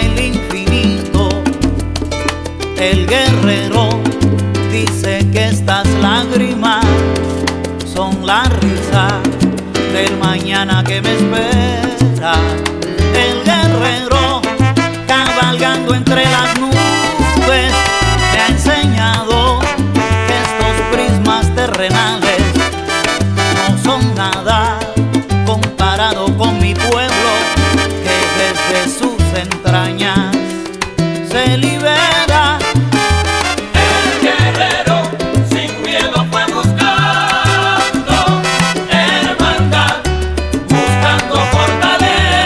el infinito. El guerrero dice que estas lágrimas son la risa del mañana que me espera. El guerrero, cabalgando entre las nubes, me ha enseñado que estos prismas terrenales no son nada comparado con mi pueblo, que desde sus entrañas se libera. El guerrero sin miedo fue buscando hermandad, buscando fortaleza.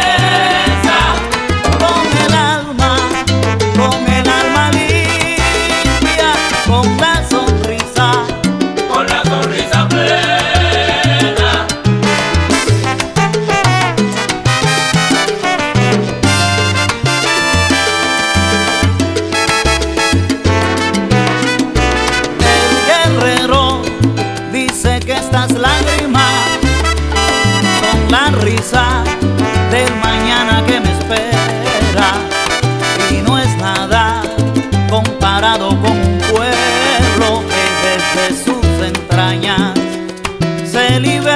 Con el alma limpia, con la sonrisa Plena. Dice que estas lágrimas son la risa del mañana que me espera, y no es nada comparado con un pueblo que desde sus entrañas se libera.